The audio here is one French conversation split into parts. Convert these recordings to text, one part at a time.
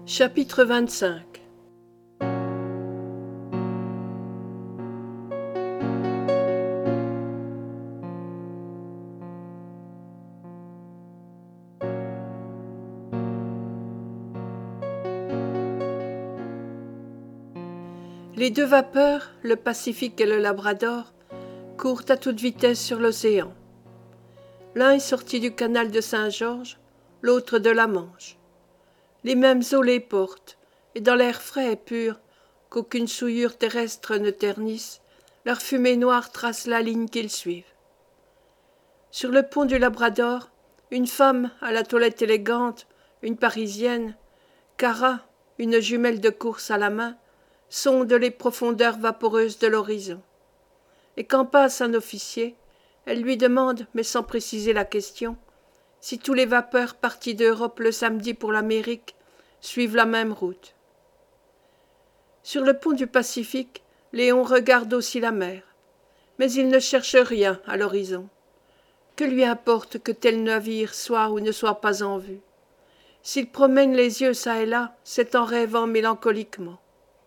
Chapitre 25. Les deux vapeurs, le Pacifique et le Labrador, courent à toute vitesse sur l'océan. L'un est sorti du canal de Saint-Georges, l'autre de la Manche. Les mêmes eaux les portent, et dans l'air frais et pur, qu'aucune souillure terrestre ne ternisse, leur fumée noire trace la ligne qu'ils suivent. Sur le pont du Labrador, une femme à la toilette élégante, une Parisienne, Cara, une jumelle de course à la main, sonde les profondeurs vaporeuses de l'horizon. Et quand passe un officier, elle lui demande, mais sans préciser la question, si tous les vapeurs partis d'Europe le samedi pour l'Amérique suivent la même route. Sur le pont du Pacifique, Léon regarde aussi la mer, mais il ne cherche rien à l'horizon. Que lui importe que tel navire soit ou ne soit pas en vue? S'il promène les yeux çà et là, c'est en rêvant mélancoliquement.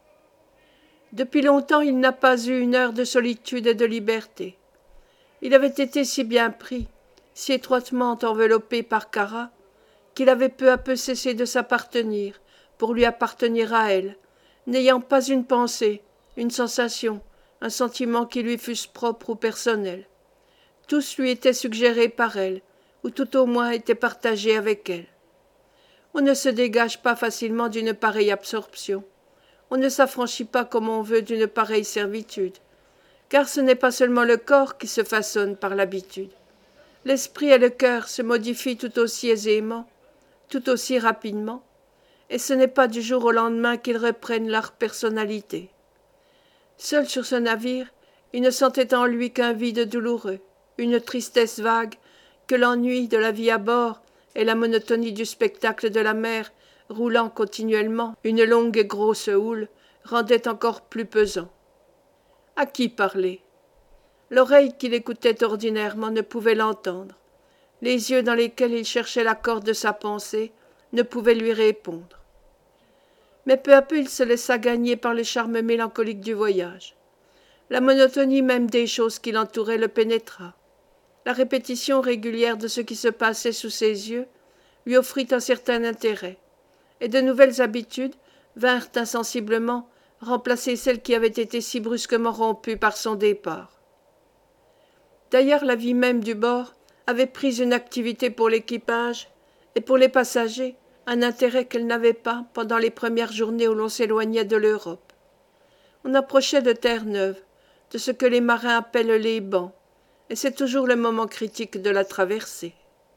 Depuis longtemps, il n'a pas eu une heure de solitude et de liberté. Il avait été si bien pris, si étroitement enveloppé par Cara, qu'il avait peu à peu cessé de s'appartenir pour lui appartenir à elle, n'ayant pas une pensée, une sensation, un sentiment qui lui fussent propres ou personnels. Tous lui étaient suggérés par elle, ou tout au moins étaient partagés avec elle. On ne se dégage pas facilement d'une pareille absorption. On ne s'affranchit pas comme on veut d'une pareille servitude, car ce n'est pas seulement le corps qui se façonne par l'habitude. L'esprit et le cœur se modifient tout aussi aisément, tout aussi rapidement, et ce n'est pas du jour au lendemain qu'ils reprennent leur personnalité. Seul sur ce navire, il ne sentait en lui qu'un vide douloureux, une tristesse vague que l'ennui de la vie à bord et la monotonie du spectacle de la mer roulant continuellement une longue et grosse houle rendaient encore plus pesant. À qui parler? L'oreille qui l'écoutait ordinairement ne pouvait l'entendre. Les yeux dans lesquels il cherchait l'accord de sa pensée ne pouvaient lui répondre. Mais peu à peu il se laissa gagner par le charme mélancolique du voyage. La monotonie même des choses qui l'entouraient le pénétra. La répétition régulière de ce qui se passait sous ses yeux lui offrit un certain intérêt, et de nouvelles habitudes vinrent insensiblement remplacer celles qui avaient été si brusquement rompues par son départ. D'ailleurs, la vie même du bord avait pris une activité pour l'équipage et pour les passagers, un intérêt qu'elle n'avait pas pendant les premières journées où l'on s'éloignait de l'Europe. On approchait de Terre-Neuve, de ce que les marins appellent les bancs, et c'est toujours le moment critique de la traversée.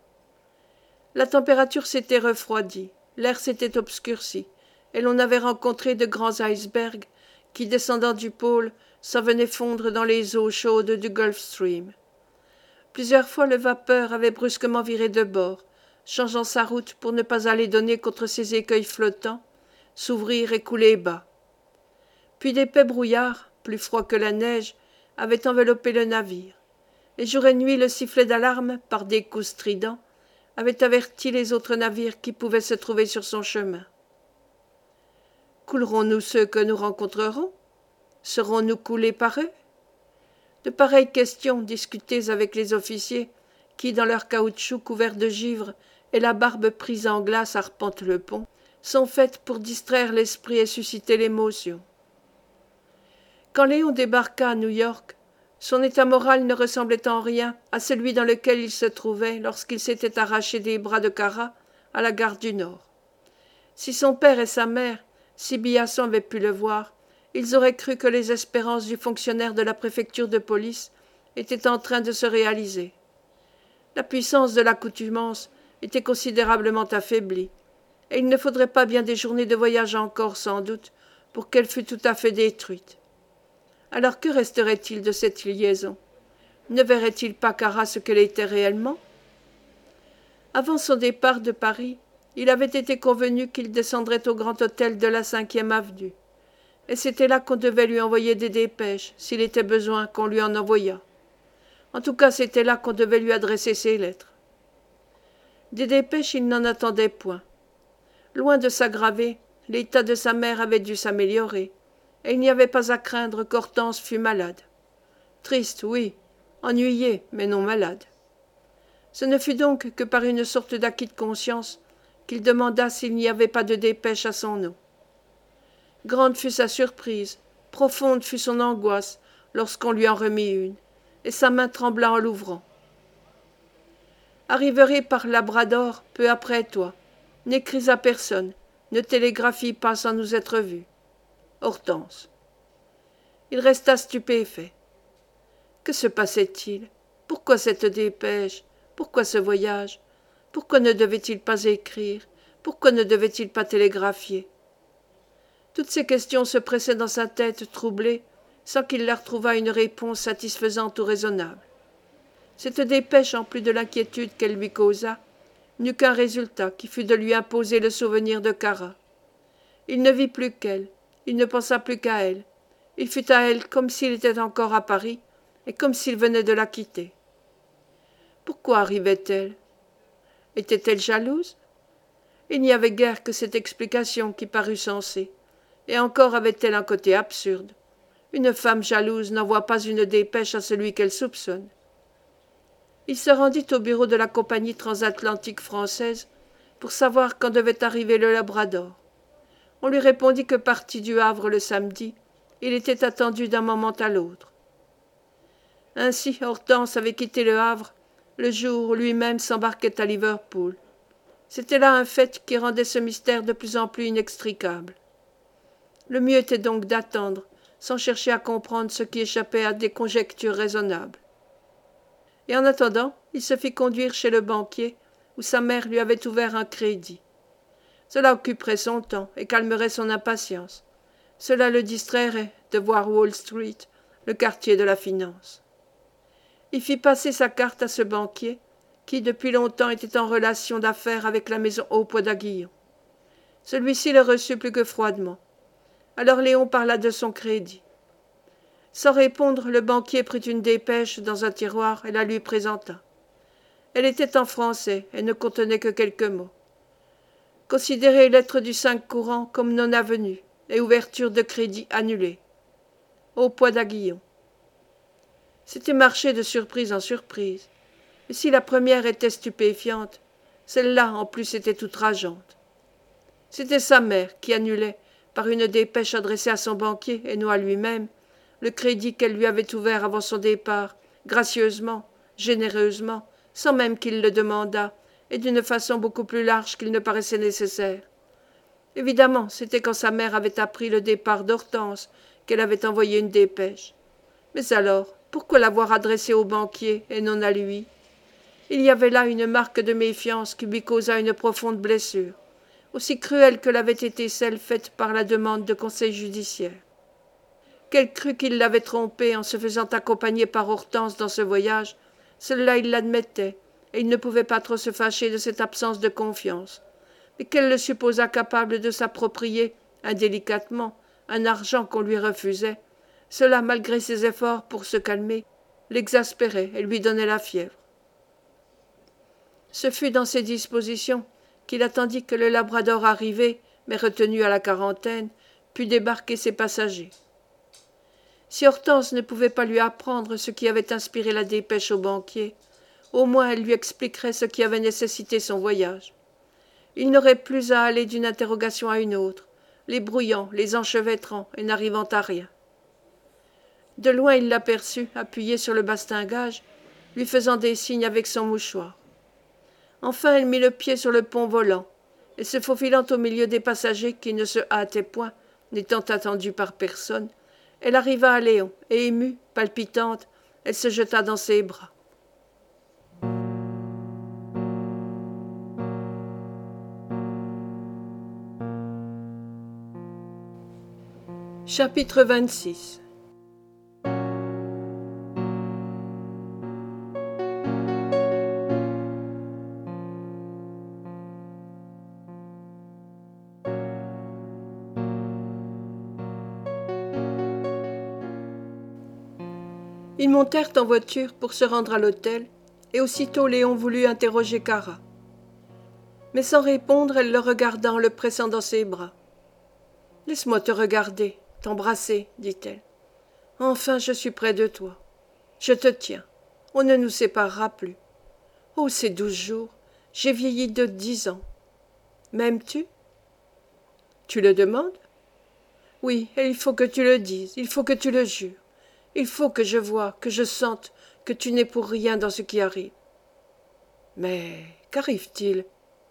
La température s'était refroidie, l'air s'était obscurci, et l'on avait rencontré de grands icebergs qui, descendant du pôle, s'en venaient fondre dans les eaux chaudes du Gulf Stream. Plusieurs fois le vapeur avait brusquement viré de bord, changeant sa route pour ne pas aller donner contre ces écueils flottants, s'ouvrir et couler bas. Puis d'épais brouillards, plus froids que la neige, avaient enveloppé le navire, et jour et nuit le sifflet d'alarme, par des coups stridents, avait averti les autres navires qui pouvaient se trouver sur son chemin. Coulerons-nous ceux que nous rencontrerons? Serons-nous coulés par eux? De pareilles questions, discutées avec les officiers, qui, dans leur caoutchouc couvert de givre et la barbe prise en glace, arpentent le pont, sont faites pour distraire l'esprit et susciter l'émotion. Quand Léon débarqua à New York, son état moral ne ressemblait en rien à celui dans lequel il se trouvait lorsqu'il s'était arraché des bras de Cara à la gare du Nord. Si son père et sa mère, si Biasson avaient pu le voir, ils auraient cru que les espérances du fonctionnaire de la préfecture de police étaient en train de se réaliser. La puissance de l'accoutumance était considérablement affaiblie, et il ne faudrait pas bien des journées de voyage encore, sans doute, pour qu'elle fût tout à fait détruite. Alors que resterait-il de cette liaison? Ne verrait-il pas Cara ce qu'elle était réellement? Avant son départ de Paris, il avait été convenu qu'il descendrait au grand hôtel de la 5e avenue, et c'était là qu'on devait lui envoyer des dépêches, s'il était besoin qu'on lui en envoyât. En tout cas, c'était là qu'on devait lui adresser ses lettres. Des dépêches, il n'en attendait point. Loin de s'aggraver, l'état de sa mère avait dû s'améliorer, et il n'y avait pas à craindre qu'Hortense fût malade. Triste, oui, ennuyée, mais non malade. Ce ne fut donc que par une sorte d'acquis de conscience qu'il demanda s'il n'y avait pas de dépêche à son nom. Grande fut sa surprise, profonde fut son angoisse lorsqu'on lui en remit une, et sa main trembla en l'ouvrant. « Arriverai par Labrador peu après toi. N'écris à personne, ne télégraphie pas sans nous être vus. Hortense. » Il resta stupéfait. Que se passait-il? Pourquoi cette dépêche? Pourquoi ce voyage? Pourquoi ne devait-il pas écrire? Pourquoi ne devait-il pas télégraphier? Toutes ces questions se pressaient dans sa tête troublée, sans qu'il leur trouvât une réponse satisfaisante ou raisonnable. Cette dépêche, en plus de l'inquiétude qu'elle lui causa, n'eut qu'un résultat qui fut de lui imposer le souvenir de Cara. Il ne vit plus qu'elle, il ne pensa plus qu'à elle, il fut à elle comme s'il était encore à Paris, et comme s'il venait de la quitter. Pourquoi arrivait-elle? Était-elle jalouse? Il n'y avait guère que cette explication qui parut sensée, et encore avait-elle un côté absurde. Une femme jalouse n'envoie pas une dépêche à celui qu'elle soupçonne. Il se rendit au bureau de la compagnie transatlantique française pour savoir quand devait arriver le Labrador. On lui répondit que parti du Havre le samedi, il était attendu d'un moment à l'autre. Ainsi Hortense avait quitté le Havre le jour où lui-même s'embarquait à Liverpool. C'était là un fait qui rendait ce mystère de plus en plus inextricable. Le mieux était donc d'attendre, sans chercher à comprendre ce qui échappait à des conjectures raisonnables. Et en attendant, il se fit conduire chez le banquier, où sa mère lui avait ouvert un crédit. Cela occuperait son temps et calmerait son impatience. Cela le distrairait de voir Wall Street, le quartier de la finance. Il fit passer sa carte à ce banquier, qui depuis longtemps était en relation d'affaires avec la maison Haupoix d'Aguillon. Celui-ci le reçut plus que froidement. Alors Léon parla de son crédit. Sans répondre, le banquier prit une dépêche dans un tiroir et la lui présenta. Elle était en français et ne contenait que quelques mots. Considérez lettre du 5 courant comme non avenue et ouverture de crédit annulée. Haupoix d'Aguillon. C'était marché de surprise en surprise. Et si la première était stupéfiante, celle-là en plus était outrageante. C'était sa mère qui annulait, par une dépêche adressée à son banquier et non à lui-même, le crédit qu'elle lui avait ouvert avant son départ, gracieusement, généreusement, sans même qu'il le demandât, et d'une façon beaucoup plus large qu'il ne paraissait nécessaire. Évidemment, c'était quand sa mère avait appris le départ d'Hortense qu'elle avait envoyé une dépêche. Mais alors, pourquoi l'avoir adressée au banquier et non à lui? Il y avait là une marque de méfiance qui lui causa une profonde blessure, aussi cruelle que l'avait été celle faite par la demande de conseil judiciaire. Qu'elle crut qu'il l'avait trompée en se faisant accompagner par Hortense dans ce voyage, cela il l'admettait, et il ne pouvait pas trop se fâcher de cette absence de confiance. Mais qu'elle le supposât capable de s'approprier, indélicatement, un argent qu'on lui refusait, cela, malgré ses efforts pour se calmer, l'exaspérait et lui donnait la fièvre. Ce fut dans ces dispositions qu'il attendit que le Labrador arrivé, mais retenu à la quarantaine, pût débarquer ses passagers. Si Hortense ne pouvait pas lui apprendre ce qui avait inspiré la dépêche au banquier, au moins elle lui expliquerait ce qui avait nécessité son voyage. Il n'aurait plus à aller d'une interrogation à une autre, les brouillant, les enchevêtrant et n'arrivant à rien. De loin il l'aperçut, appuyé sur le bastingage, lui faisant des signes avec son mouchoir. Enfin elle mit le pied sur le pont volant, et se faufilant au milieu des passagers qui ne se hâtaient point, n'étant attendus par personne, elle arriva à Léon, et émue, palpitante, elle se jeta dans ses bras. Chapitre 26. Ils montèrent en voiture pour se rendre à l'hôtel, et aussitôt Léon voulut interroger Cara. Mais sans répondre, elle le regarda en le pressant dans ses bras. Laisse-moi te regarder, t'embrasser, dit-elle. Enfin, je suis près de toi. Je te tiens. On ne nous séparera plus. Oh, ces 12 jours. J'ai vieilli de 10 ans. M'aimes-tu? Tu le demandes? Oui, et il faut que tu le dises, il faut que tu le jures. Il faut que je voie, que je sente que tu n'es pour rien dans ce qui arrive. Mais qu'arrive-t-il?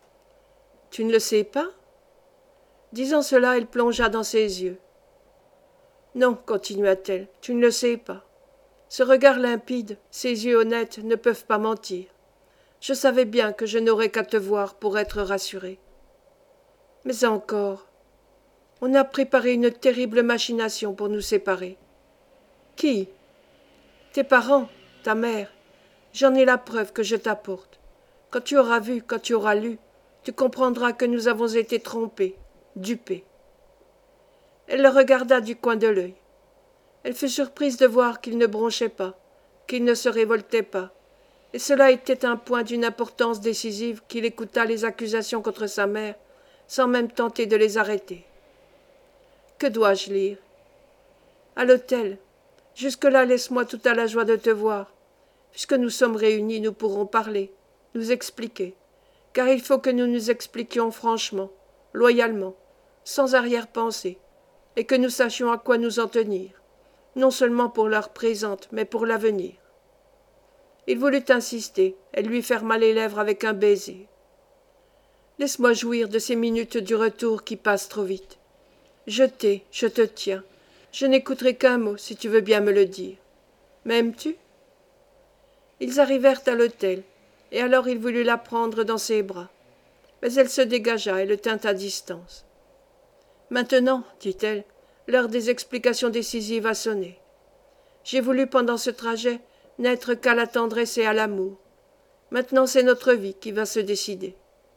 Tu ne le sais pas? Disant cela, elle plongea dans ses yeux. Non, continua-t-elle, tu ne le sais pas. Ce regard limpide, ces yeux honnêtes ne peuvent pas mentir. Je savais bien que je n'aurais qu'à te voir pour être rassurée. Mais encore, on a préparé une terrible machination pour nous séparer. Qui? Tes parents, ta mère. J'en ai la preuve que je t'apporte. Quand tu auras vu, quand tu auras lu, tu comprendras que nous avons été trompés, dupés. Elle le regarda du coin de l'œil. Elle fut surprise de voir qu'il ne bronchait pas, qu'il ne se révoltait pas, et cela était un point d'une importance décisive qu'il écouta les accusations contre sa mère, sans même tenter de les arrêter. Que dois-je lire? À l'hôtel. Jusque-là, laisse-moi tout à la joie de te voir. Puisque nous sommes réunis, nous pourrons parler, nous expliquer, car il faut que nous nous expliquions franchement, loyalement, sans arrière-pensée, et que nous sachions à quoi nous en tenir, non seulement pour l'heure présente, mais pour l'avenir. Il voulut insister, elle lui ferma les lèvres avec un baiser. Laisse-moi jouir de ces minutes du retour qui passent trop vite. Je t'ai, je te tiens. Je n'écouterai qu'un mot, si tu veux bien me le dire. M'aimes-tu? Ils arrivèrent à l'hôtel, et alors il voulut la prendre dans ses bras. Mais elle se dégagea et le tint à distance. Maintenant, dit-elle, l'heure des explications décisives a sonné. J'ai voulu pendant ce trajet n'être qu'à la tendresse et à l'amour. Maintenant c'est notre vie qui va se décider.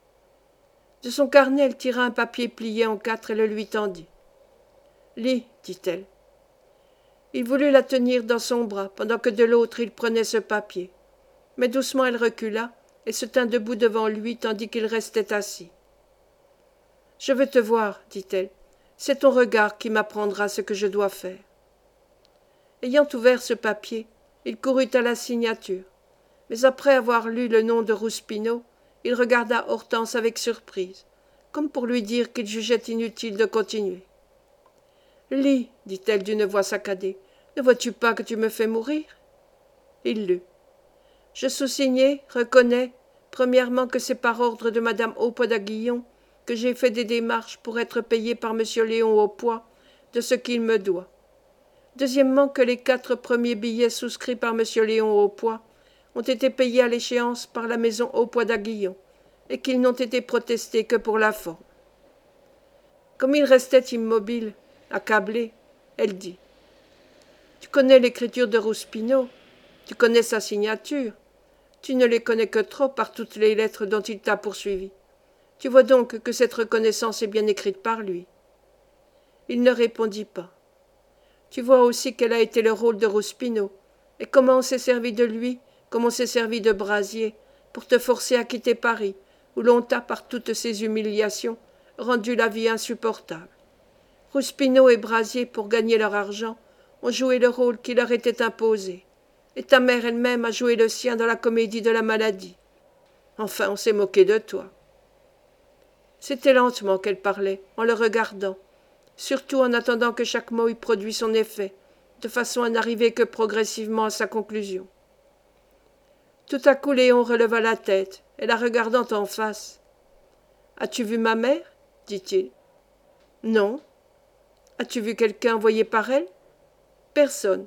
De son carnet, elle tira un papier plié en 4 et le lui tendit. Lis, dit-elle. Il voulut la tenir dans son bras, pendant que de l'autre il prenait ce papier. Mais doucement elle recula et se tint debout devant lui tandis qu'il restait assis. Je veux te voir, dit-elle. C'est ton regard qui m'apprendra ce que je dois faire. Ayant ouvert ce papier, il courut à la signature. Mais après avoir lu le nom de Rouspino, il regarda Hortense avec surprise, comme pour lui dire qu'il jugeait inutile de continuer. Lis, dit-elle d'une voix saccadée. Ne vois-tu pas que tu me fais mourir? Il lut. Je sous-signais, reconnais, premièrement que c'est par ordre de madame Aupoix d'Aguillon que j'ai fait des démarches pour être payé par monsieur Léon Aupoix de ce qu'il me doit. Deuxièmement que les 4 premiers billets souscrits par monsieur Léon Aupoix ont été payés à l'échéance par la maison Aupoix d'Aguillon et qu'ils n'ont été protestés que pour la forme. Comme il restait immobile, accablé, elle dit. Tu connais l'écriture de Rouspino, tu connais sa signature, tu ne les connais que trop par toutes les lettres dont il t'a poursuivi. Tu vois donc que cette reconnaissance est bien écrite par lui. Il ne répondit pas. Tu vois aussi quel a été le rôle de Rouspino, et comment on s'est servi de lui, comme on s'est servi de Brasier, pour te forcer à quitter Paris, où l'on t'a, par toutes ces humiliations, rendu la vie insupportable. Rouspino et Brasier, pour gagner leur argent, ont joué le rôle qui leur était imposé, et ta mère elle-même a joué le sien dans la comédie de la maladie. Enfin, on s'est moqué de toi. C'était lentement qu'elle parlait, en le regardant, surtout en attendant que chaque mot eût produit son effet, de façon à n'arriver que progressivement à sa conclusion. Tout à coup Léon releva la tête, et la regardant en face. « As-tu vu ma mère » dit-il. « Non. »« As-tu vu quelqu'un envoyé par elle ?»« Personne. »«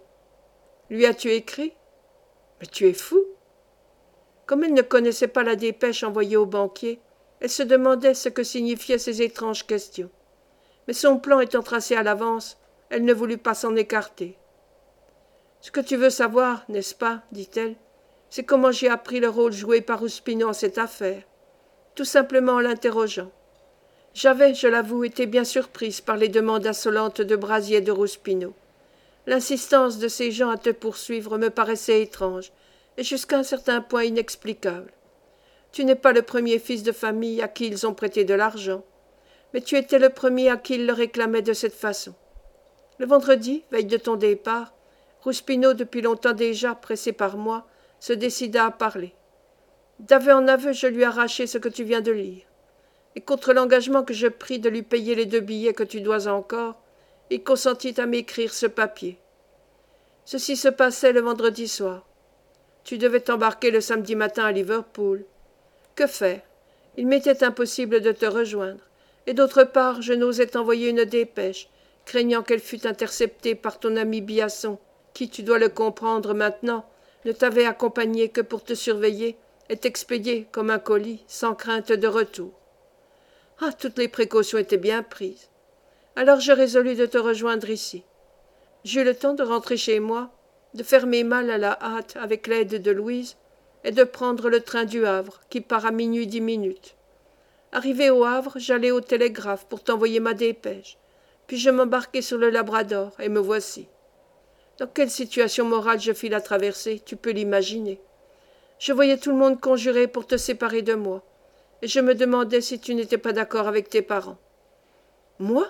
Lui as-tu écrit ?»« Mais tu es fou !» Comme elle ne connaissait pas la dépêche envoyée au banquier, elle se demandait ce que signifiaient ces étranges questions. Mais son plan étant tracé à l'avance, elle ne voulut pas s'en écarter. « Ce que tu veux savoir, n'est-ce pas, dit-elle, c'est comment j'ai appris le rôle joué par Rouspino en cette affaire, tout simplement en l'interrogeant. J'avais, je l'avoue, été bien surprise par les demandes insolentes de Brasier et de Rouspino. L'insistance de ces gens à te poursuivre me paraissait étrange, et jusqu'à un certain point inexplicable. Tu n'es pas le premier fils de famille à qui ils ont prêté de l'argent. mais tu étais le premier à qui il le réclamait de cette façon. Le vendredi, veille de ton départ, Rouspino, depuis longtemps déjà, pressé par moi, se décida à parler. D'aveu en aveu, je lui arrachai ce que tu viens de lire. Et contre l'engagement que je pris de lui payer les 2 billets que tu dois encore, il consentit à m'écrire ce papier. Ceci se passait le vendredi soir. Tu devais t'embarquer le samedi matin à Liverpool. Que faire? Il m'était impossible de te rejoindre, et d'autre part, je n'osais t'envoyer une dépêche, craignant qu'elle fût interceptée par ton ami Biasson, qui, tu dois le comprendre maintenant, ne t'avait accompagné que pour te surveiller et t'expédier comme un colis, sans crainte de retour. Ah, toutes les précautions étaient bien prises. Alors je résolus de te rejoindre ici. J'eus le temps de rentrer chez moi, de faire mes malles à la hâte avec l'aide de Louise, et de prendre le train du Havre, qui part à 10:10. Arrivé au Havre, j'allai au télégraphe pour t'envoyer ma dépêche, puis je m'embarquai sur le Labrador, et me voici. Dans quelle situation morale je fis la traversée, tu peux l'imaginer. Je voyais tout le monde conjurer pour te séparer de moi, et je me demandais si tu n'étais pas d'accord avec tes parents. Moi?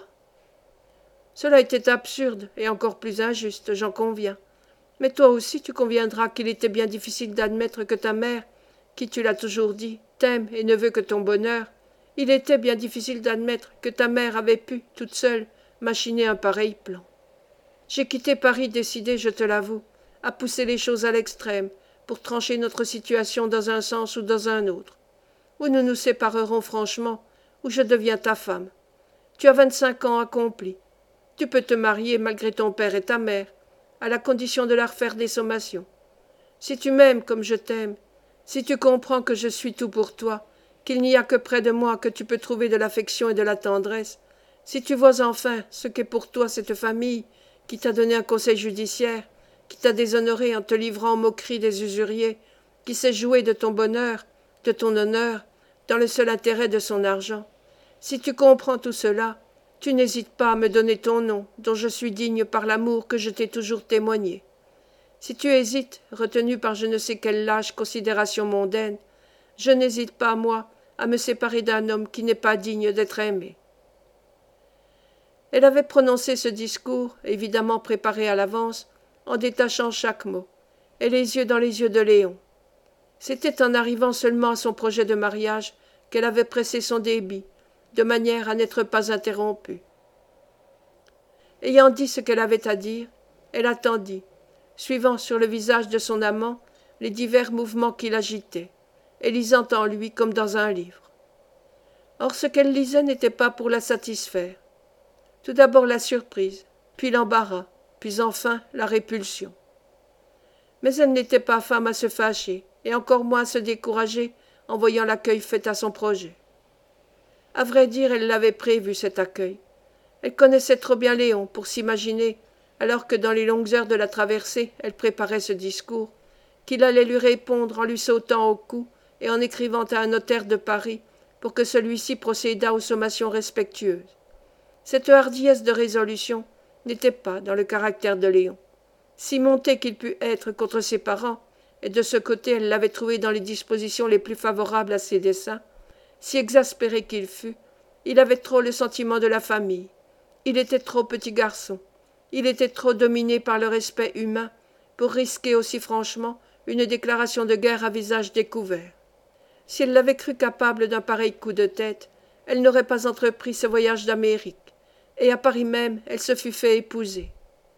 Cela était absurde et encore plus injuste, j'en conviens. Mais toi aussi tu conviendras qu'il était bien difficile d'admettre que ta mère, qui tu l'as toujours dit, t'aime et ne veut que ton bonheur, il était bien difficile d'admettre que ta mère avait pu, toute seule, machiner un pareil plan. J'ai quitté Paris décidé, je te l'avoue, à pousser les choses à l'extrême, pour trancher notre situation dans un sens ou dans un autre. Ou nous nous séparerons franchement, ou je deviens ta femme. Tu as 25 ans accomplis. Tu peux te marier malgré ton père et ta mère, à la condition de leur faire des sommations. Si tu m'aimes comme je t'aime, si tu comprends que je suis tout pour toi, qu'il n'y a que près de moi que tu peux trouver de l'affection et de la tendresse, si tu vois enfin ce qu'est pour toi cette famille qui t'a donné un conseil judiciaire, qui t'a déshonoré en te livrant aux moqueries des usuriers, qui s'est joué de ton bonheur, de ton honneur, dans le seul intérêt de son argent, si tu comprends tout cela, tu n'hésites pas à me donner ton nom, dont je suis digne par l'amour que je t'ai toujours témoigné. Si tu hésites, retenu par je ne sais quelle lâche considération mondaine, je n'hésite pas, moi, à me séparer d'un homme qui n'est pas digne d'être aimé. Elle avait prononcé ce discours, évidemment préparé à l'avance, en détachant chaque mot, et les yeux dans les yeux de Léon. C'était en arrivant seulement à son projet de mariage qu'elle avait pressé son débit, de manière à n'être pas interrompue. Ayant dit ce qu'elle avait à dire, elle attendit, suivant sur le visage de son amant les divers mouvements qui l'agitaient, et lisant en lui comme dans un livre. Or ce qu'elle lisait n'était pas pour la satisfaire. Tout d'abord la surprise, puis l'embarras, puis enfin la répulsion. Mais elle n'était pas femme à se fâcher, et encore moins à se décourager en voyant l'accueil fait à son projet. À vrai dire, elle l'avait prévu, cet accueil. Elle connaissait trop bien Léon pour s'imaginer, alors que dans les longues heures de la traversée, elle préparait ce discours, qu'il allait lui répondre en lui sautant au cou et en écrivant à un notaire de Paris pour que celui-ci procédât aux sommations respectueuses. Cette hardiesse de résolution n'était pas dans le caractère de Léon. Si monté qu'il pût être contre ses parents, et de ce côté elle l'avait trouvé dans les dispositions les plus favorables à ses desseins, si exaspéré qu'il fût, il avait trop le sentiment de la famille. Il était trop petit garçon. Il était trop dominé par le respect humain pour risquer aussi franchement une déclaration de guerre à visage découvert. Si elle l'avait cru capable d'un pareil coup de tête, elle n'aurait pas entrepris ce voyage d'Amérique, et à Paris même elle se fût fait épouser.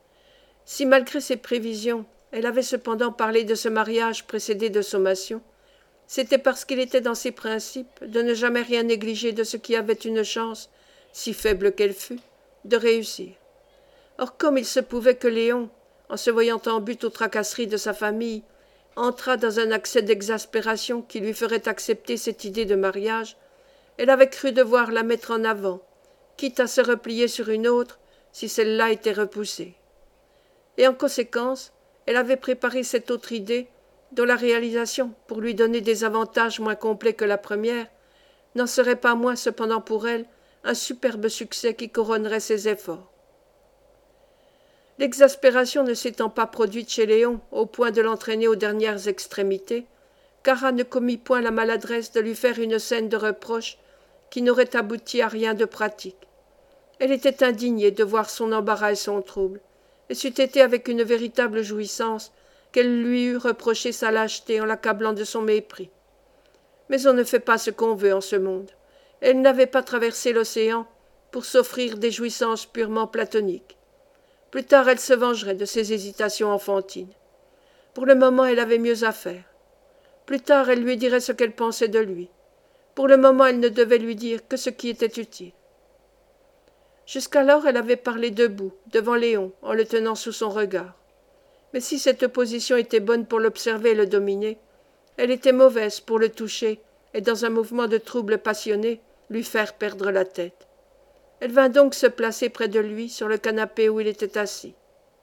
Si malgré ses prévisions, elle avait cependant parlé de ce mariage précédé de sommation, c'était parce qu'il était dans ses principes de ne jamais rien négliger de ce qui avait une chance, si faible qu'elle fût, de réussir. Or comme il se pouvait que Léon, en se voyant en butte aux tracasseries de sa famille, entrât dans un accès d'exaspération qui lui ferait accepter cette idée de mariage, elle avait cru devoir la mettre en avant, quitte à se replier sur une autre si celle-là était repoussée. Et en conséquence, elle avait préparé cette autre idée, dont la réalisation, pour lui donner des avantages moins complets que la première, n'en serait pas moins cependant pour elle un superbe succès qui couronnerait ses efforts. L'exaspération ne s'étant pas produite chez Léon au point de l'entraîner aux dernières extrémités, Cara ne commit point la maladresse de lui faire une scène de reproche qui n'aurait abouti à rien de pratique. Elle était indignée de voir son embarras et son trouble, et c'eût été avec une véritable jouissance qu'elle lui eût reproché sa lâcheté en l'accablant de son mépris. Mais on ne fait pas ce qu'on veut en ce monde. Elle n'avait pas traversé l'océan pour s'offrir des jouissances purement platoniques. Plus tard, elle se vengerait de ses hésitations enfantines. Pour le moment, elle avait mieux à faire. Plus tard, elle lui dirait ce qu'elle pensait de lui. Pour le moment, elle ne devait lui dire que ce qui était utile. Jusqu'alors, elle avait parlé debout, devant Léon, en le tenant sous son regard. Mais si cette position était bonne pour l'observer et le dominer, elle était mauvaise pour le toucher et, dans un mouvement de trouble passionné, lui faire perdre la tête. Elle vint donc se placer près de lui, sur le canapé où il était assis.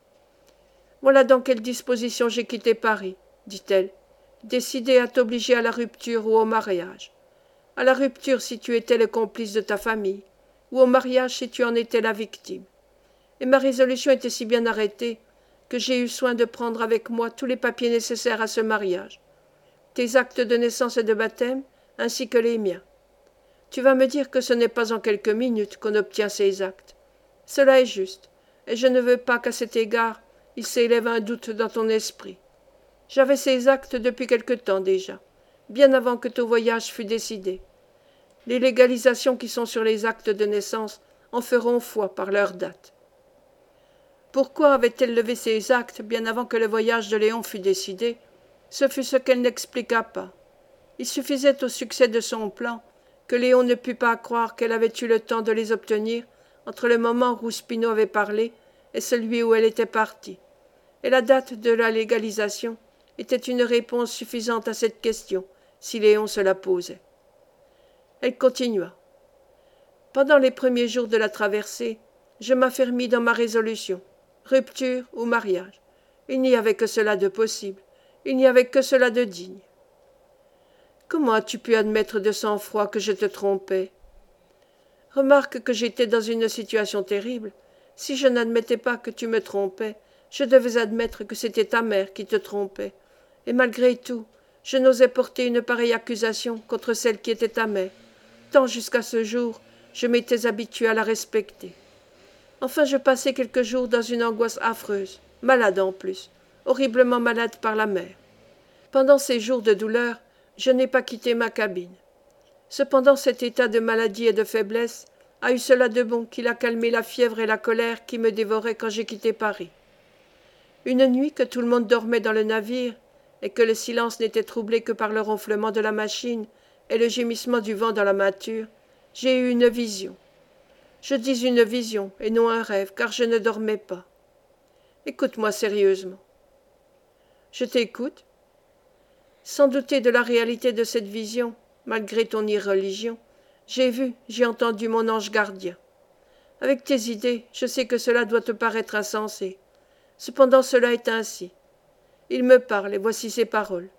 « Voilà dans quelle disposition j'ai quitté Paris, dit-elle, décidée à t'obliger à la rupture ou au mariage. À la rupture si tu étais le complice de ta famille, ou au mariage si tu en étais la victime. Et ma résolution était si bien arrêtée que j'ai eu soin de prendre avec moi tous les papiers nécessaires à ce mariage, tes actes de naissance et de baptême, ainsi que les miens. Tu vas me dire que ce n'est pas en quelques minutes qu'on obtient ces actes. Cela est juste, et je ne veux pas qu'à cet égard il s'élève un doute dans ton esprit. J'avais ces actes depuis quelque temps déjà, bien avant que ton voyage fût décidé. Les légalisations qui sont sur les actes de naissance en feront foi par leur date. Pourquoi avait-elle levé ces actes bien avant que le voyage de Léon fût décidé? Ce fut ce qu'elle n'expliqua pas. Il suffisait au succès de son plan que Léon ne put pas croire qu'elle avait eu le temps de les obtenir entre le moment où Rouspino avait parlé et celui où elle était partie. Et la date de la légalisation était une réponse suffisante à cette question, si Léon se la posait. Elle continua. Pendant les premiers jours de la traversée, je m'affermis dans ma résolution. Rupture ou mariage. Il n'y avait que cela de possible. Il n'y avait que cela de digne. Comment as-tu pu admettre de sang-froid que je te trompais? Remarque que j'étais dans une situation terrible. Si je n'admettais pas que tu me trompais, je devais admettre que c'était ta mère qui te trompait. Et malgré tout, je n'osais porter une pareille accusation contre celle qui était ta mère. Tant jusqu'à ce jour, je m'étais habitué à la respecter. Enfin, je passai quelques jours dans une angoisse affreuse, malade en plus, horriblement malade par la mer. Pendant ces jours de douleur, je n'ai pas quitté ma cabine. Cependant, cet état de maladie et de faiblesse a eu cela de bon qu'il a calmé la fièvre et la colère qui me dévoraient quand j'ai quitté Paris. Une nuit que tout le monde dormait dans le navire et que le silence n'était troublé que par le ronflement de la machine et le gémissement du vent dans la mâture, j'ai eu une vision. Je dis une vision et non un rêve, car je ne dormais pas. Écoute-moi sérieusement. Je t'écoute. Sans douter de la réalité de cette vision, malgré ton irreligion, j'ai entendu mon ange gardien. Avec tes idées, je sais que cela doit te paraître insensé. Cependant cela est ainsi. Il me parle, et voici ses paroles.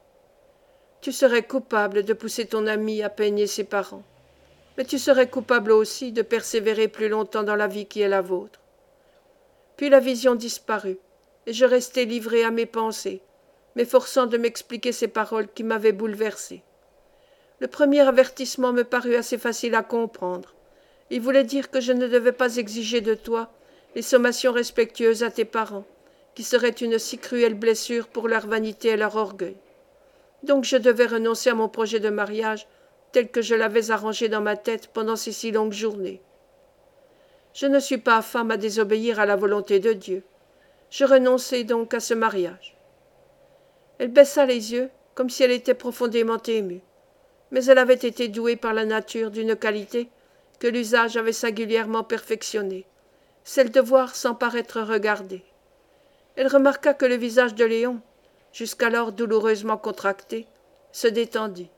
Tu serais coupable de pousser ton ami à peigner ses parents. Mais tu serais coupable aussi de persévérer plus longtemps dans la vie qui est la vôtre. Puis la vision disparut, et je restai livré à mes pensées, m'efforçant de m'expliquer ces paroles qui m'avaient bouleversé. Le premier avertissement me parut assez facile à comprendre. Il voulait dire que je ne devais pas exiger de toi les sommations respectueuses à tes parents, qui seraient une si cruelle blessure pour leur vanité et leur orgueil. Donc je devais renoncer à mon projet de mariage tel que je l'avais arrangé dans ma tête pendant ces si longues journées. Je ne suis pas femme à désobéir à la volonté de Dieu. Je renonçai donc à ce mariage. Elle baissa les yeux, comme si elle était profondément émue. Mais elle avait été douée par la nature d'une qualité que l'usage avait singulièrement perfectionnée, celle de voir sans paraître regardée. Elle remarqua que le visage de Léon, jusqu'alors douloureusement contracté, se détendit.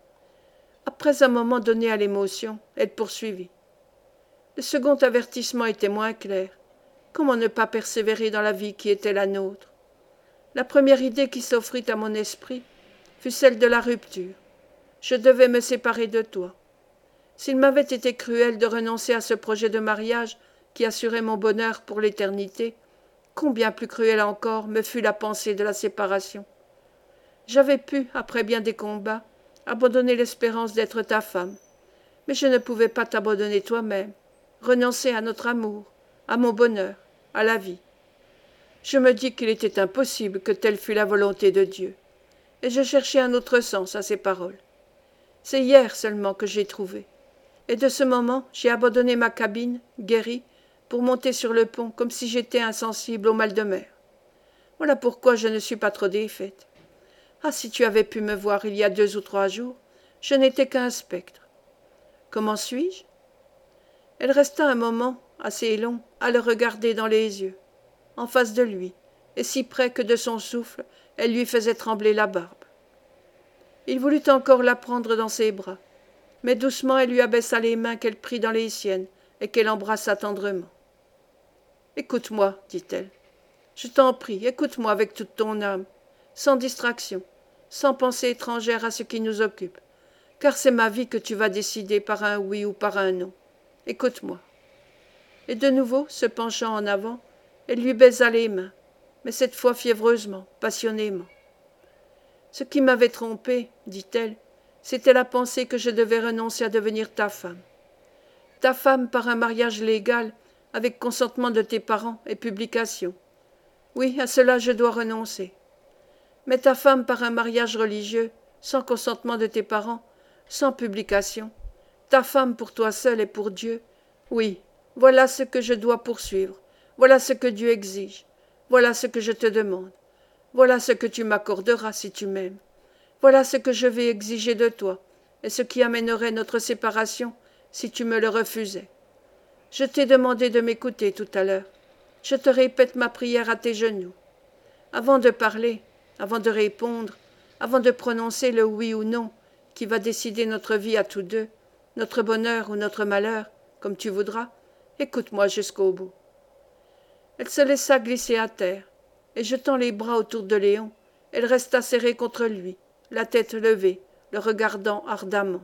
Après un moment donné à l'émotion, elle poursuivit. Le second avertissement était moins clair. Comment ne pas persévérer dans la vie qui était la nôtre? La première idée qui s'offrit à mon esprit fut celle de la rupture. Je devais me séparer de toi. S'il m'avait été cruel de renoncer à ce projet de mariage qui assurait mon bonheur pour l'éternité, combien plus cruelle encore me fut la pensée de la séparation. J'avais pu, après bien des combats, abandonner l'espérance d'être ta femme. Mais je ne pouvais pas t'abandonner toi-même, renoncer à notre amour, à mon bonheur, à la vie. Je me dis qu'il était impossible que telle fût la volonté de Dieu, et je cherchais un autre sens à ces paroles. C'est hier seulement que j'ai trouvé, et de ce moment j'ai abandonné ma cabine, guérie, pour monter sur le pont comme si j'étais insensible au mal de mer. Voilà pourquoi je ne suis pas trop défaite. Ah, si tu avais pu me voir il y a 2 ou 3 jours, je n'étais qu'un spectre. Comment suis-je? Elle resta un moment, assez long, à le regarder dans les yeux, en face de lui, et si près que de son souffle, elle lui faisait trembler la barbe. Il voulut encore la prendre dans ses bras, mais doucement elle lui abaissa les mains qu'elle prit dans les siennes et qu'elle embrassa tendrement. « Écoute-moi, dit-elle. Je t'en prie, écoute-moi avec toute ton âme, sans distraction, sans pensée étrangère à ce qui nous occupe, car c'est ma vie que tu vas décider par un oui ou par un non. Écoute-moi. » Et de nouveau, se penchant en avant, elle lui baisa les mains, mais cette fois fiévreusement, passionnément. « Ce qui m'avait trompée, dit-elle, c'était la pensée que je devais renoncer à devenir ta femme. Ta femme par un mariage légal, avec consentement de tes parents et publication. Oui, à cela je dois renoncer. Mais ta femme par un mariage religieux, sans consentement de tes parents, sans publication. Ta femme pour toi seul et pour Dieu. Oui, voilà ce que je dois poursuivre. Voilà ce que Dieu exige. Voilà ce que je te demande. Voilà ce que tu m'accorderas si tu m'aimes. Voilà ce que je vais exiger de toi, et ce qui amènerait notre séparation si tu me le refusais. Je t'ai demandé de m'écouter tout à l'heure. Je te répète ma prière à tes genoux. Avant de parler, avant de répondre, avant de prononcer le oui ou non qui va décider notre vie à tous deux, notre bonheur ou notre malheur, comme tu voudras, écoute-moi jusqu'au bout. » Elle se laissa glisser à terre, et jetant les bras autour de Léon, elle resta serrée contre lui, la tête levée, le regardant ardemment.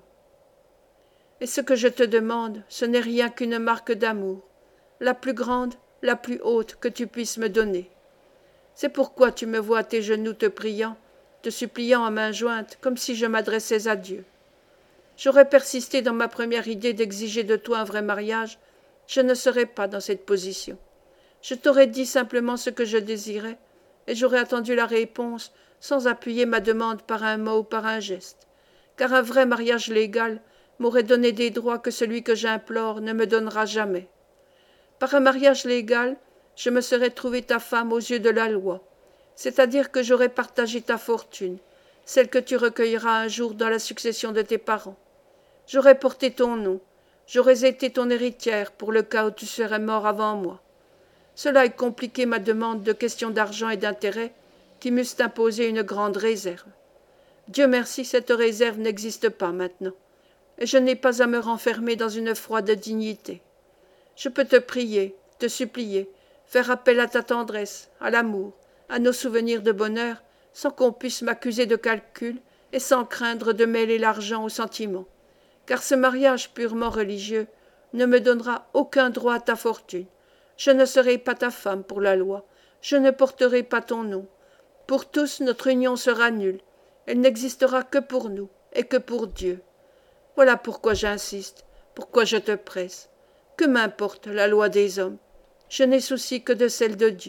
« Et ce que je te demande, ce n'est rien qu'une marque d'amour, la plus grande, la plus haute que tu puisses me donner. C'est pourquoi tu me vois à tes genoux te priant, te suppliant à main jointe, comme si je m'adressais à Dieu. J'aurais persisté dans ma première idée d'exiger de toi un vrai mariage, je ne serais pas dans cette position. Je t'aurais dit simplement ce que je désirais, et j'aurais attendu la réponse sans appuyer ma demande par un mot ou par un geste, car un vrai mariage légal m'aurait donné des droits que celui que j'implore ne me donnera jamais. Par un mariage légal, je me serais trouvée ta femme aux yeux de la loi, c'est-à-dire que j'aurais partagé ta fortune, celle que tu recueilleras un jour dans la succession de tes parents. J'aurais porté ton nom, j'aurais été ton héritière pour le cas où tu serais mort avant moi. Cela ait compliqué ma demande de questions d'argent et d'intérêt qui m'eussent imposé une grande réserve. Dieu merci, cette réserve n'existe pas maintenant, et je n'ai pas à me renfermer dans une froide dignité. Je peux te prier, te supplier, faire appel à ta tendresse, à l'amour, à nos souvenirs de bonheur, sans qu'on puisse m'accuser de calcul et sans craindre de mêler l'argent au sentiment, car ce mariage purement religieux ne me donnera aucun droit à ta fortune. Je ne serai pas ta femme pour la loi, je ne porterai pas ton nom. Pour tous, notre union sera nulle, elle n'existera que pour nous et que pour Dieu. Voilà pourquoi j'insiste, pourquoi je te presse. Que m'importe la loi des hommes, je n'ai souci que de celle de Dieu. »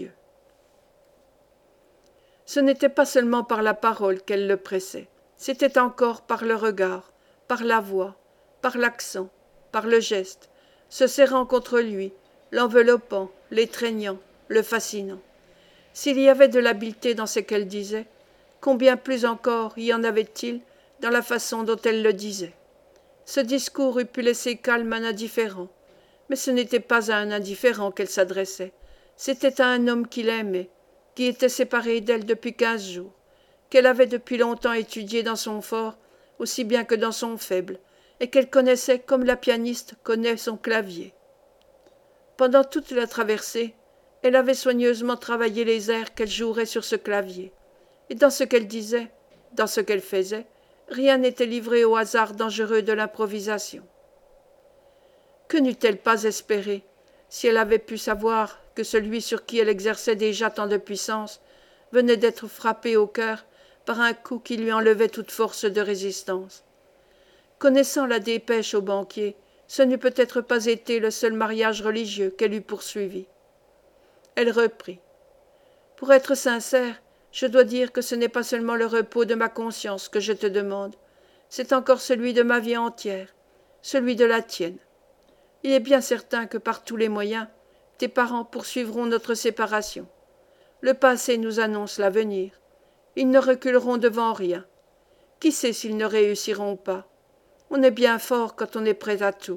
Ce n'était pas seulement par la parole qu'elle le pressait, c'était encore par le regard, par la voix, par l'accent, par le geste, se serrant contre lui, l'enveloppant, l'étreignant, le fascinant. S'il y avait de l'habileté dans ce qu'elle disait, combien plus encore y en avait-il dans la façon dont elle le disait. Ce discours eût pu laisser calme un indifférent, mais ce n'était pas à un indifférent qu'elle s'adressait, c'était à un homme qui l'aimait, qui était séparé d'elle depuis 15 jours, qu'elle avait depuis longtemps étudié dans son fort aussi bien que dans son faible, et qu'elle connaissait comme la pianiste connaît son clavier. Pendant toute la traversée, elle avait soigneusement travaillé les airs qu'elle jouerait sur ce clavier, et dans ce qu'elle disait, dans ce qu'elle faisait, rien n'était livré au hasard dangereux de l'improvisation. Que n'eût-elle pas espéré, si elle avait pu savoir que celui sur qui elle exerçait déjà tant de puissance venait d'être frappé au cœur par un coup qui lui enlevait toute force de résistance. Connaissant la dépêche au banquier, ce n'eût peut-être pas été le seul mariage religieux qu'elle eût poursuivi. Elle reprit. Pour être sincère, je dois dire que ce n'est pas seulement le repos de ma conscience que je te demande, c'est encore celui de ma vie entière, celui de la tienne. Il est bien certain que par tous les moyens, tes parents poursuivront notre séparation. Le passé nous annonce l'avenir. Ils ne reculeront devant rien. Qui sait s'ils ne réussiront pas? On est bien fort quand on est prêt à tout.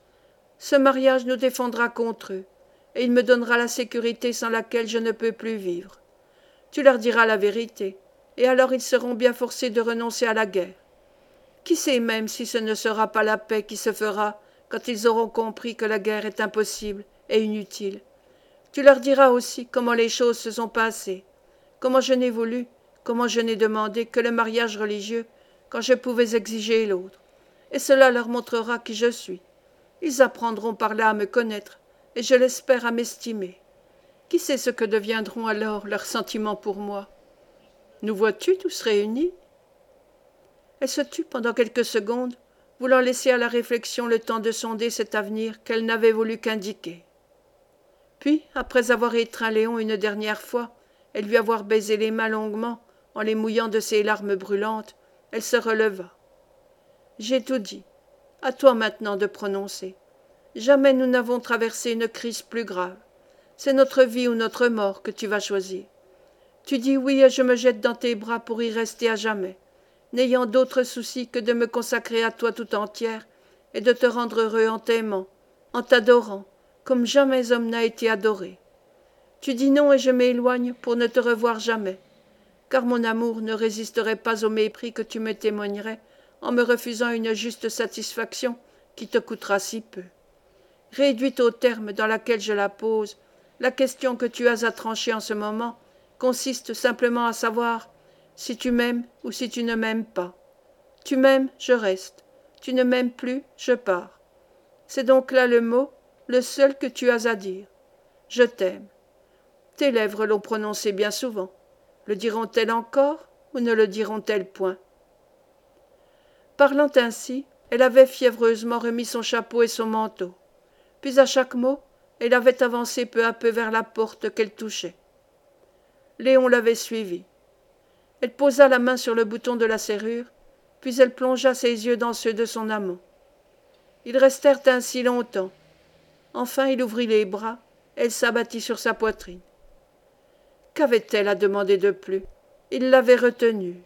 Ce mariage nous défendra contre eux, et il me donnera la sécurité sans laquelle je ne peux plus vivre. Tu leur diras la vérité, et alors ils seront bien forcés de renoncer à la guerre. Qui sait même si ce ne sera pas la paix qui se fera quand ils auront compris que la guerre est impossible et inutile. Tu leur diras aussi comment les choses se sont passées, comment je n'ai voulu, comment je n'ai demandé que le mariage religieux quand je pouvais exiger l'autre, et cela leur montrera qui je suis. Ils apprendront par là à me connaître, et je l'espère à m'estimer. Qui sait ce que deviendront alors leurs sentiments pour moi? Nous vois-tu tous réunis? Elle se tut pendant quelques secondes, voulant laisser à la réflexion le temps de sonder cet avenir qu'elle n'avait voulu qu'indiquer. Puis, après avoir étreint Léon une dernière fois, et lui avoir baisé les mains longuement, en les mouillant de ses larmes brûlantes, elle se releva. « J'ai tout dit. À toi maintenant de prononcer. Jamais nous n'avons traversé une crise plus grave. C'est notre vie ou notre mort que tu vas choisir. Tu dis oui et je me jette dans tes bras pour y rester à jamais, n'ayant d'autre souci que de me consacrer à toi tout entière et de te rendre heureux en t'aimant, en t'adorant, comme jamais homme n'a été adoré. Tu dis non et je m'éloigne pour ne te revoir jamais, car mon amour ne résisterait pas au mépris que tu me témoignerais en me refusant une juste satisfaction qui te coûtera si peu. Réduite au terme dans laquelle je la pose, la question que tu as à trancher en ce moment consiste simplement à savoir si tu m'aimes ou si tu ne m'aimes pas. Tu m'aimes, je reste. Tu ne m'aimes plus, je pars. C'est donc là le mot, le seul que tu as à dire. Je t'aime. Tes lèvres l'ont prononcé bien souvent. Le diront-elles encore ou ne le diront-elles point? Parlant ainsi, elle avait fiévreusement remis son chapeau et son manteau. Puis à chaque mot, elle avait avancé peu à peu vers la porte qu'elle touchait. Léon l'avait suivie. Elle posa la main sur le bouton de la serrure, puis elle plongea ses yeux dans ceux de son amant. Ils restèrent ainsi longtemps. Enfin il ouvrit les bras, elle s'abattit sur sa poitrine. Qu'avait-elle à demander de plus? Il l'avait retenue.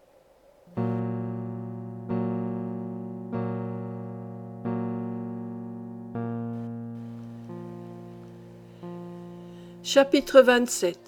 Chapitre 27.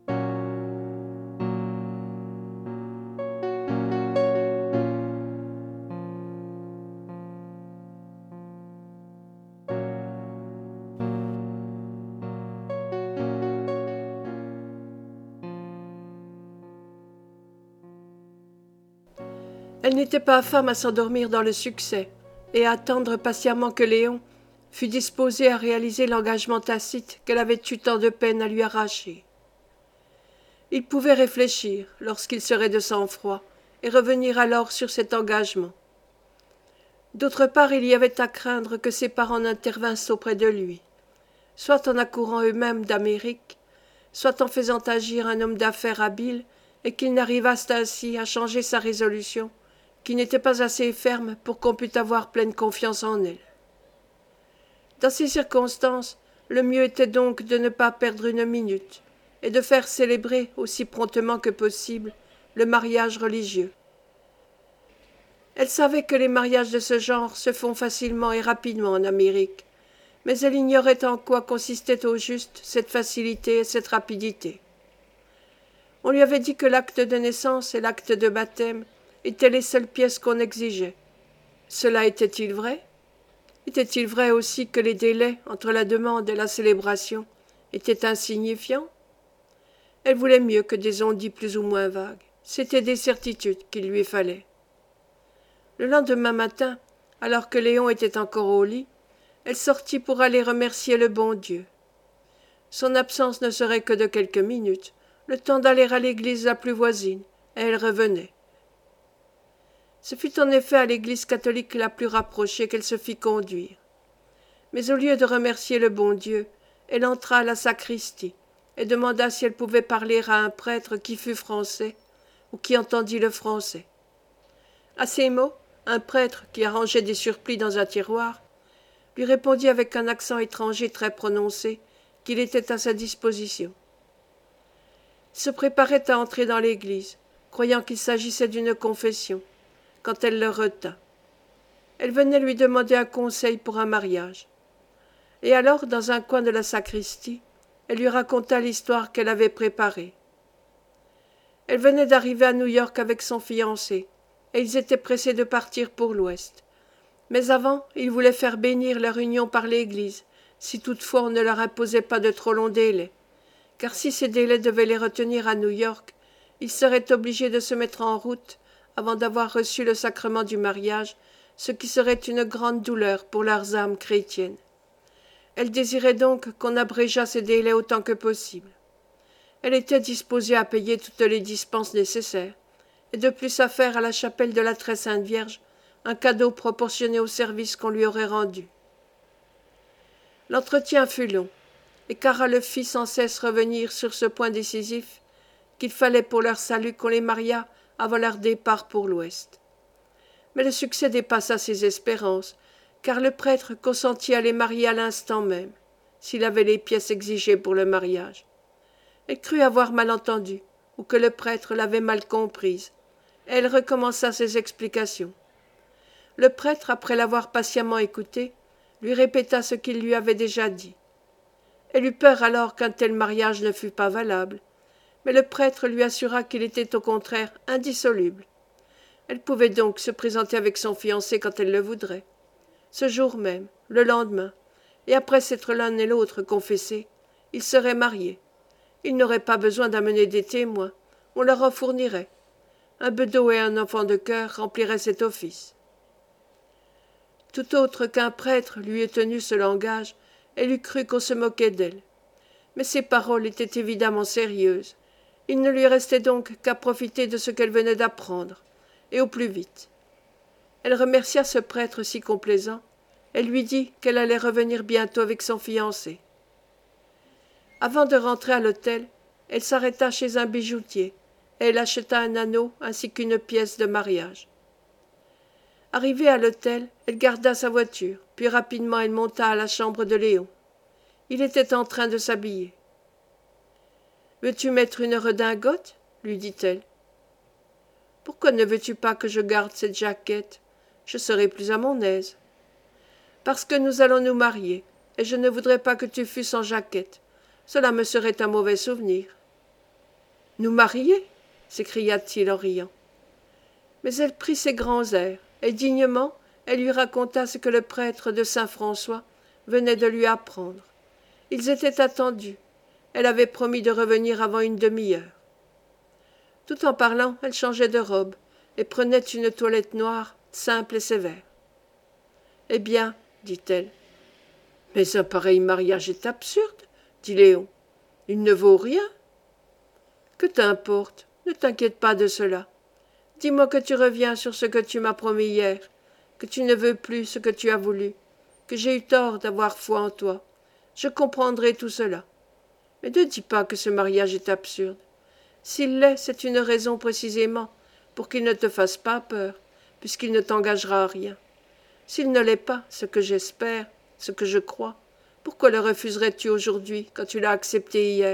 Elle n'était pas femme à s'endormir dans le succès et à attendre patiemment que Léon fût disposé à réaliser l'engagement tacite qu'elle avait eu tant de peine à lui arracher. Il pouvait réfléchir lorsqu'il serait de sang-froid et revenir alors sur cet engagement. D'autre part, il y avait à craindre que ses parents n'intervinssent auprès de lui, soit en accourant eux-mêmes d'Amérique, soit en faisant agir un homme d'affaires habile et qu'ils n'arrivassent ainsi à changer sa résolution, qui n'était pas assez ferme pour qu'on pût avoir pleine confiance en elle. Dans ces circonstances, le mieux était donc de ne pas perdre une minute et de faire célébrer aussi promptement que possible le mariage religieux. Elle savait que les mariages de ce genre se font facilement et rapidement en Amérique, mais elle ignorait en quoi consistait au juste cette facilité et cette rapidité. On lui avait dit que l'acte de naissance et l'acte de baptême étaient les seules pièces qu'on exigeait. Cela était-il vrai? Était-il vrai aussi que les délais entre la demande et la célébration étaient insignifiants? Elle voulait mieux que des on-dit plus ou moins vagues. C'étaient des certitudes qu'il lui fallait. Le lendemain matin, alors que Léon était encore au lit, elle sortit pour aller remercier le bon Dieu. Son absence ne serait que de quelques minutes, le temps d'aller à l'église la plus voisine, et elle revenait. Ce fut en effet à l'église catholique la plus rapprochée qu'elle se fit conduire. Mais au lieu de remercier le bon Dieu, elle entra à la sacristie et demanda si elle pouvait parler à un prêtre qui fût français ou qui entendît le français. À ces mots, un prêtre qui arrangeait des surplis dans un tiroir lui répondit avec un accent étranger très prononcé qu'il était à sa disposition. Il se préparait à entrer dans l'église, croyant qu'il s'agissait d'une confession, quand elle le retint. Elle venait lui demander un conseil pour un mariage. Et alors, dans un coin de la sacristie, elle lui raconta l'histoire qu'elle avait préparée. Elle venait d'arriver à New York avec son fiancé, et ils étaient pressés de partir pour l'Ouest. Mais avant, ils voulaient faire bénir leur union par l'Église, si toutefois on ne leur imposait pas de trop longs délais, car si ces délais devaient les retenir à New York, ils seraient obligés de se mettre en route avant d'avoir reçu le sacrement du mariage, ce qui serait une grande douleur pour leurs âmes chrétiennes. Elle désirait donc qu'on abrégeât ces délais autant que possible. Elle était disposée à payer toutes les dispenses nécessaires, et de plus à faire à la chapelle de la Très-Sainte Vierge un cadeau proportionné au service qu'on lui aurait rendu. L'entretien fut long, et Cara le fit sans cesse revenir sur ce point décisif qu'il fallait pour leur salut qu'on les mariât avant leur départ pour l'Ouest. Mais le succès dépassa ses espérances, car le prêtre consentit à les marier à l'instant même, s'il avait les pièces exigées pour le mariage. Elle crut avoir mal entendu, ou que le prêtre l'avait mal comprise. Elle recommença ses explications. Le prêtre, après l'avoir patiemment écoutée, lui répéta ce qu'il lui avait déjà dit. Elle eut peur alors qu'un tel mariage ne fût pas valable, mais le prêtre lui assura qu'il était au contraire indissoluble. Elle pouvait donc se présenter avec son fiancé quand elle le voudrait, ce jour même, le lendemain, et après s'être l'un et l'autre confessés, ils seraient mariés. Ils n'auraient pas besoin d'amener des témoins, on leur en fournirait. Un bedeau et un enfant de chœur rempliraient cet office. Tout autre qu'un prêtre lui eût tenu ce langage, elle eût cru qu'on se moquait d'elle. Mais ces paroles étaient évidemment sérieuses. Il ne lui restait donc qu'à profiter de ce qu'elle venait d'apprendre, et au plus vite. Elle remercia ce prêtre si complaisant. Elle lui dit qu'elle allait revenir bientôt avec son fiancé. Avant de rentrer à l'hôtel, elle s'arrêta chez un bijoutier, et elle acheta un anneau ainsi qu'une pièce de mariage. Arrivée à l'hôtel, elle garda sa voiture, puis rapidement elle monta à la chambre de Léon. Il était en train de s'habiller. « Veux-tu mettre une redingote ?» lui dit-elle. « Pourquoi ne veux-tu pas que je garde cette jaquette ? Je serai plus à mon aise. »« Parce que nous allons nous marier, et je ne voudrais pas que tu fusses en jaquette. Cela me serait un mauvais souvenir. »« Nous marier ?» s'écria-t-il en riant. Mais elle prit ses grands airs, et dignement elle lui raconta ce que le prêtre de Saint-François venait de lui apprendre. Ils étaient attendus. Elle avait promis de revenir avant une demi-heure. Tout en parlant, elle changeait de robe et prenait une toilette noire, simple et sévère. « Eh bien, dit-elle. « Mais un pareil mariage est absurde, dit Léon. Il ne vaut rien. Que t'importe, ne t'inquiète pas de cela. Dis-moi que tu reviens sur ce que tu m'as promis hier, que tu ne veux plus ce que tu as voulu, que j'ai eu tort d'avoir foi en toi. Je comprendrai tout cela. Mais ne dis pas que ce mariage est absurde. S'il l'est, c'est une raison précisément pour qu'il ne te fasse pas peur, puisqu'il ne t'engagera à rien. S'il ne l'est pas, ce que j'espère, ce que je crois, pourquoi le refuserais-tu aujourd'hui quand tu l'as accepté hier ?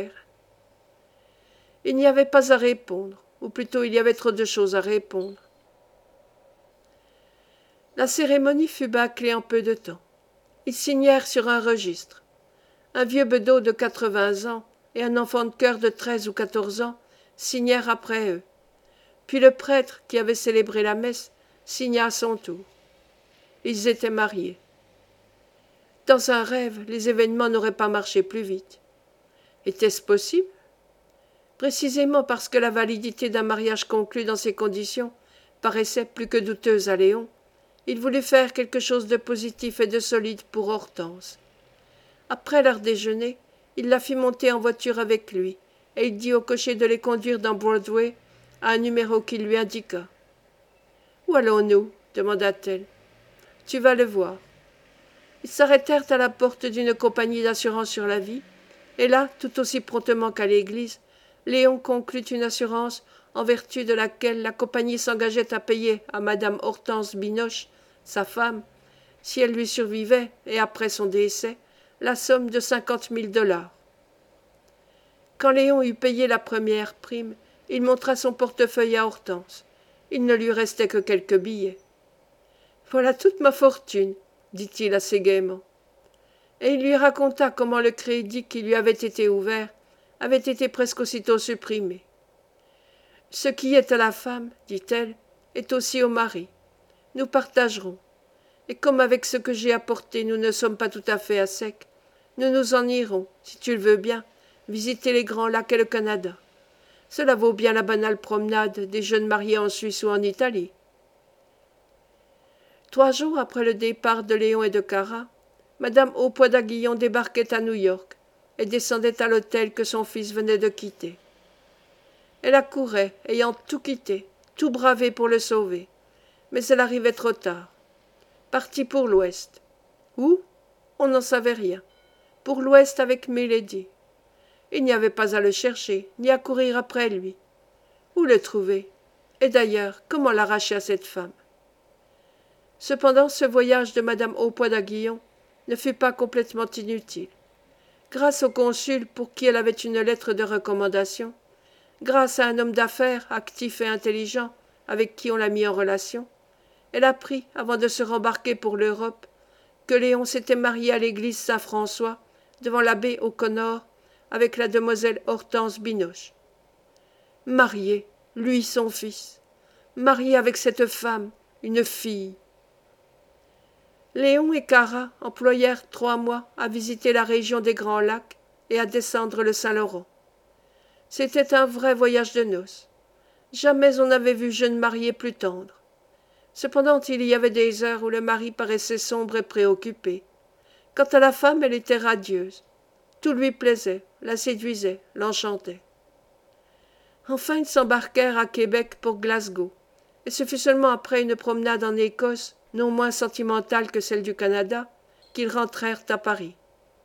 Il n'y avait pas à répondre, ou plutôt il y avait trop de choses à répondre. La cérémonie fut bâclée en peu de temps. Ils signèrent sur un registre. Un vieux bedeau de 80 ans et un enfant de chœur de 13 ou 14 ans signèrent après eux. Puis le prêtre, qui avait célébré la messe, signa à son tour. Ils étaient mariés. Dans un rêve, les événements n'auraient pas marché plus vite. Était-ce possible ? Précisément parce que la validité d'un mariage conclu dans ces conditions paraissait plus que douteuse à Léon, il voulut faire quelque chose de positif et de solide pour Hortense. Après leur déjeuner, il la fit monter en voiture avec lui, et il dit au cocher de les conduire dans Broadway à un numéro qu'il lui indiqua. Où allons-nous demanda-t-elle. Tu vas le voir. Ils s'arrêtèrent à la porte d'une compagnie d'assurance sur la vie, et là, tout aussi promptement qu'à l'église, Léon conclut une assurance en vertu de laquelle la compagnie s'engageait à payer à madame Hortense Binoche, sa femme, si elle lui survivait et après son décès, la somme de 50 000 $. Quand Léon eut payé la première prime, il montra son portefeuille à Hortense. Il ne lui restait que quelques billets. Voilà toute ma fortune, dit-il assez gaiement. Et il lui raconta comment le crédit qui lui avait été ouvert avait été presque aussitôt supprimé. Ce qui est à la femme, dit-elle, est aussi au mari. Nous partagerons. Et comme avec ce que j'ai apporté nous ne sommes pas tout à fait à sec, nous nous en irons, si tu le veux bien, visiter les grands lacs et le Canada. Cela vaut bien la banale promenade des jeunes mariés en Suisse ou en Italie. 3 jours après le départ de Léon et de Cara, madame Haupoix d'Aguillon débarquait à New-York et descendait à l'hôtel que son fils venait de quitter. Elle accourait, ayant tout quitté, tout bravé pour le sauver, mais elle arrivait trop tard. Partie pour l'Ouest. Où? On n'en savait rien. Pour l'Ouest avec Milady. Il n'y avait pas à le chercher, ni à courir après lui. Où le trouver? Et d'ailleurs, comment l'arracher à cette femme? Cependant, ce voyage de madame Haupoix d'Aguillon ne fut pas complètement inutile. Grâce au consul pour qui elle avait une lettre de recommandation, grâce à un homme d'affaires actif et intelligent avec qui on l'a mis en relation, elle apprit, avant de se rembarquer pour l'Europe, que Léon s'était marié à l'église Saint-François, devant l'abbé O'Connor, avec la demoiselle Hortense Binoche. Marié, lui son fils, marié avec cette femme, une fille. Léon et Cara employèrent 3 mois à visiter la région des Grands Lacs et à descendre le Saint-Laurent. C'était un vrai voyage de noces. Jamais on n'avait vu jeune marié plus tendre. Cependant, il y avait des heures où le mari paraissait sombre et préoccupé. Quant à la femme, elle était radieuse. Tout lui plaisait, la séduisait, l'enchantait. Enfin, ils s'embarquèrent à Québec pour Glasgow, et ce fut seulement après une promenade en Écosse, non moins sentimentale que celle du Canada, qu'ils rentrèrent à Paris.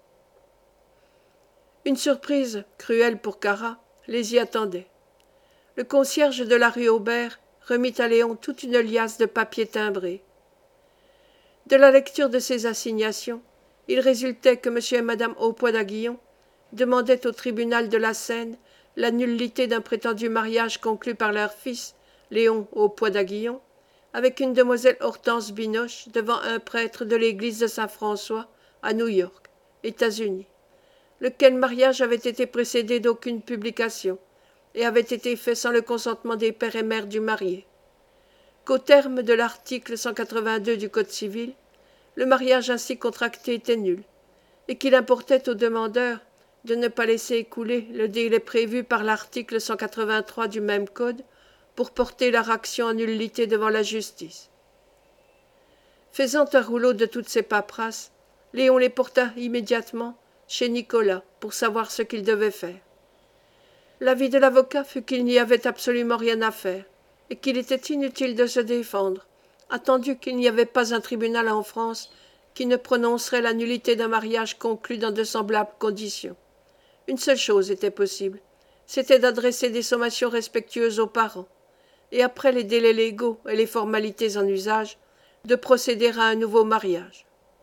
Une surprise, cruelle pour Cara, les y attendait. Le concierge de la rue Aubert remit à Léon toute une liasse de papiers timbrés. De la lecture de ces assignations, il résultait que M. et Mme Haupoix d'Aguillon demandaient au tribunal de la Seine la nullité d'un prétendu mariage conclu par leur fils, Léon Haupoix d'Aguillon, avec une demoiselle Hortense Binoche devant un prêtre de l'église de Saint-François à New-York, États-Unis, lequel mariage avait été précédé d'aucune publication et avait été fait sans le consentement des pères et mères du marié, qu'au terme de l'article 182 du Code civil, le mariage ainsi contracté était nul, et qu'il importait aux demandeurs de ne pas laisser écouler le délai prévu par l'article 183 du même Code pour porter leur action en nullité devant la justice. Faisant un rouleau de toutes ces paperasses, Léon les porta immédiatement chez Nicolas pour savoir ce qu'il devait faire. L'avis de l'avocat fut qu'il n'y avait absolument rien à faire, et qu'il était inutile de se défendre, attendu qu'il n'y avait pas un tribunal en France qui ne prononcerait la nullité d'un mariage conclu dans de semblables conditions. Une seule chose était possible, c'était d'adresser des sommations respectueuses aux parents, et après les délais légaux et les formalités en usage, de procéder à un nouveau mariage.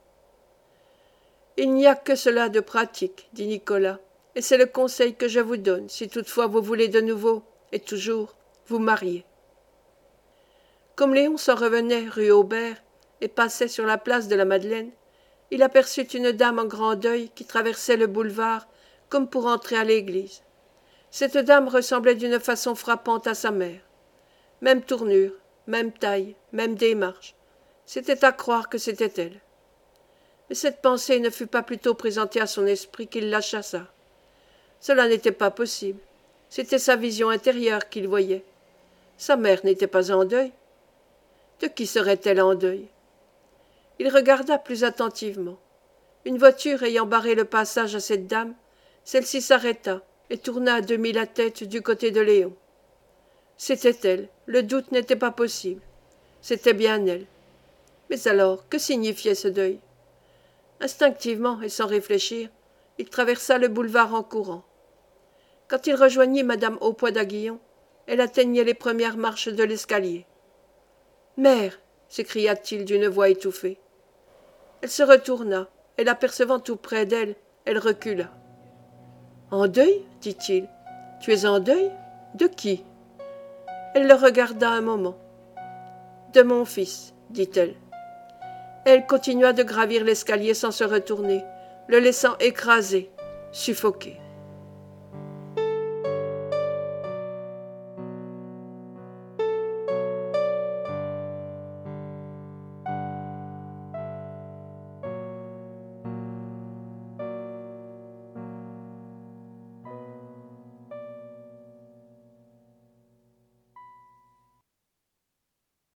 Il n'y a que cela de pratique, dit Nicolas, et c'est le conseil que je vous donne, si toutefois vous voulez de nouveau, et toujours, vous marier. Comme Léon s'en revenait rue Aubert et passait sur la place de la Madeleine, il aperçut une dame en grand deuil qui traversait le boulevard comme pour entrer à l'église. Cette dame ressemblait d'une façon frappante à sa mère. Même tournure, même taille, même démarche. C'était à croire que c'était elle. Mais cette pensée ne fut pas plus tôt présentée à son esprit qu'il la chassa. Cela n'était pas possible. C'était sa vision intérieure qu'il voyait. Sa mère n'était pas en deuil. De qui serait-elle en deuil? Il regarda plus attentivement. Une voiture ayant barré le passage à cette dame, celle-ci s'arrêta et tourna à demi la tête du côté de Léon. C'était elle, le doute n'était pas possible. C'était bien elle. Mais alors, que signifiait ce deuil? Instinctivement et sans réfléchir, il traversa le boulevard en courant. Quand il rejoignit madame Haupoix d'Aguillon, elle atteignait les premières marches de l'escalier. « Mère !» s'écria-t-il d'une voix étouffée. Elle se retourna, et l'apercevant tout près d'elle, elle recula. « En deuil ?» dit-il. « Tu es en deuil? De qui ?» Elle le regarda un moment. « De mon fils, » dit-elle. Elle continua de gravir l'escalier sans se retourner, le laissant écrasé, suffoqué.